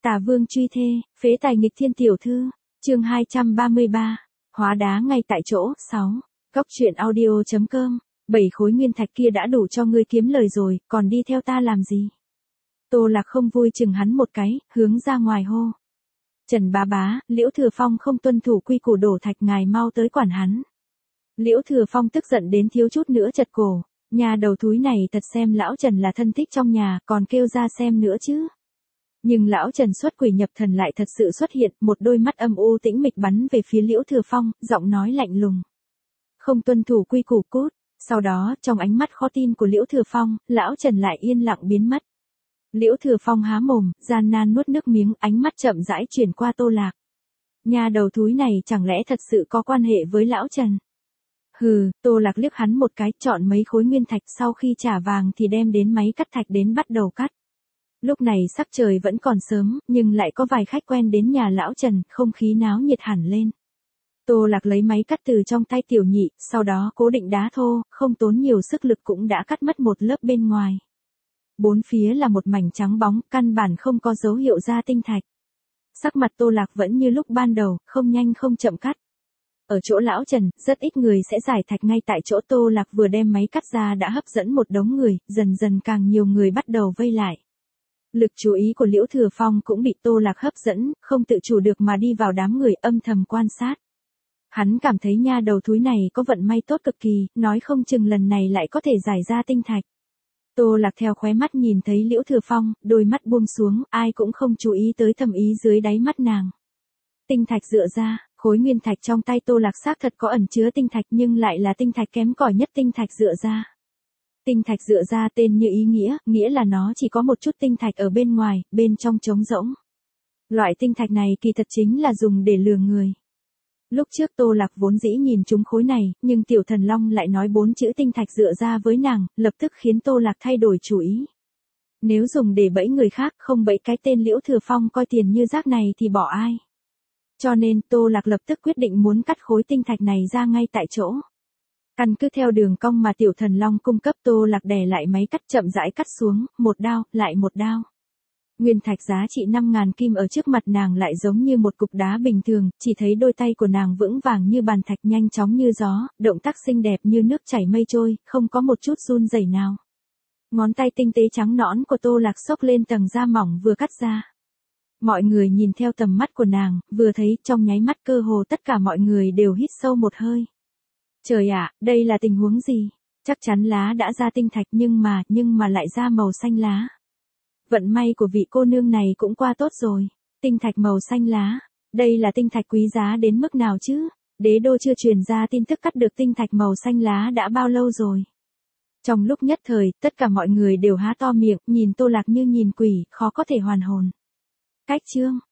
Tả Vương truy thê, phế tài nghịch thiên tiểu thư, chương 233, hóa đá ngay tại chỗ, 6. Góc truyện audio.com, 7 khối nguyên thạch kia đã đủ cho ngươi kiếm lời rồi, còn đi theo ta làm gì? Tô Lạc không vui chừng hắn một cái, hướng ra ngoài hô. Trần bá bá, Liễu Thừa Phong không tuân thủ quy củ đổ thạch, ngài mau tới quản hắn. Liễu Thừa Phong tức giận đến thiếu chút nữa chật cổ, nhà đầu thúi này thật xem lão Trần là thân thích trong nhà, còn kêu ra xem nữa chứ. Nhưng lão Trần xuất quỷ nhập thần lại thật sự xuất hiện, một đôi mắt âm u tĩnh mịch bắn về phía Liễu Thừa Phong, giọng nói lạnh lùng. Không tuân thủ quy củ cút. Sau đó, trong ánh mắt khó tin của Liễu Thừa Phong, lão Trần lại yên lặng biến mất. Liễu Thừa Phong há mồm, gian nan nuốt nước miếng, ánh mắt chậm rãi chuyển qua Tô Lạc. Nhà đầu thúi này chẳng lẽ thật sự có quan hệ với lão Trần? Hừ, Tô Lạc liếc hắn một cái, chọn mấy khối nguyên thạch, sau khi trả vàng thì đem đến máy cắt thạch đến bắt đầu cắt. Lúc này sắc trời vẫn còn sớm, nhưng lại có vài khách quen đến nhà lão Trần, không khí náo nhiệt hẳn lên. Tô Lạc lấy máy cắt từ trong tay tiểu nhị, sau đó cố định đá thô, không tốn nhiều sức lực cũng đã cắt mất một lớp bên ngoài. Bốn phía là một mảnh trắng bóng, căn bản không có dấu hiệu ra tinh thạch. Sắc mặt Tô Lạc vẫn như lúc ban đầu, không nhanh không chậm cắt. Ở chỗ lão Trần, rất ít người sẽ giải thạch ngay tại chỗ. Tô Lạc vừa đem máy cắt ra đã hấp dẫn một đống người, dần dần càng nhiều người bắt đầu vây lại. Lực chú ý của Liễu Thừa Phong cũng bị Tô Lạc hấp dẫn, không tự chủ được mà đi vào đám người âm thầm quan sát. Hắn cảm thấy nha đầu thúi này có vận may tốt cực kỳ, nói không chừng lần này lại có thể giải ra tinh thạch. Tô Lạc theo khóe mắt nhìn thấy Liễu Thừa Phong, đôi mắt buông xuống, ai cũng không chú ý tới thâm ý dưới đáy mắt nàng. Tinh thạch dựa ra, khối nguyên thạch trong tay Tô Lạc xác thật có ẩn chứa tinh thạch nhưng lại là tinh thạch kém cỏi nhất tinh thạch dựa ra. Tinh thạch dựa ra tên như ý nghĩa, nghĩa là nó chỉ có một chút tinh thạch ở bên ngoài, bên trong trống rỗng. Loại tinh thạch này kỳ thật chính là dùng để lừa người. Lúc trước Tô Lạc vốn dĩ nhìn trúng khối này, nhưng Tiểu Thần Long lại nói 4 chữ tinh thạch dựa ra với nàng, lập tức khiến Tô Lạc thay đổi chủ ý. Nếu dùng để bẫy người khác, không bẫy cái tên Liễu Thừa Phong coi tiền như rác này thì bỏ ai. Cho nên Tô Lạc lập tức quyết định muốn cắt khối tinh thạch này ra ngay tại chỗ. Căn cứ theo đường cong mà Tiểu Thần Long cung cấp, Tô Lạc đè lại máy cắt chậm rãi cắt xuống, một đao, lại một đao. Nguyên thạch giá trị 5.000 kim ở trước mặt nàng lại giống như một cục đá bình thường, chỉ thấy đôi tay của nàng vững vàng như bàn thạch, nhanh chóng như gió, động tác xinh đẹp như nước chảy mây trôi, không có một chút run rẩy nào. Ngón tay tinh tế trắng nõn của Tô Lạc xốc lên tầng da mỏng vừa cắt ra. Mọi người nhìn theo tầm mắt của nàng, vừa thấy trong nháy mắt cơ hồ tất cả mọi người đều hít sâu một hơi. Trời ạ, đây là tình huống gì? Chắc chắn lá đã ra tinh thạch nhưng mà lại ra màu xanh lá. Vận may của vị cô nương này cũng qua tốt rồi. Tinh thạch màu xanh lá. Đây là tinh thạch quý giá đến mức nào chứ? Đế đô chưa truyền ra tin tức cắt được tinh thạch màu xanh lá đã bao lâu rồi? Trong lúc nhất thời, tất cả mọi người đều há to miệng, nhìn Tô Lạc như nhìn quỷ, khó có thể hoàn hồn. Cách chương.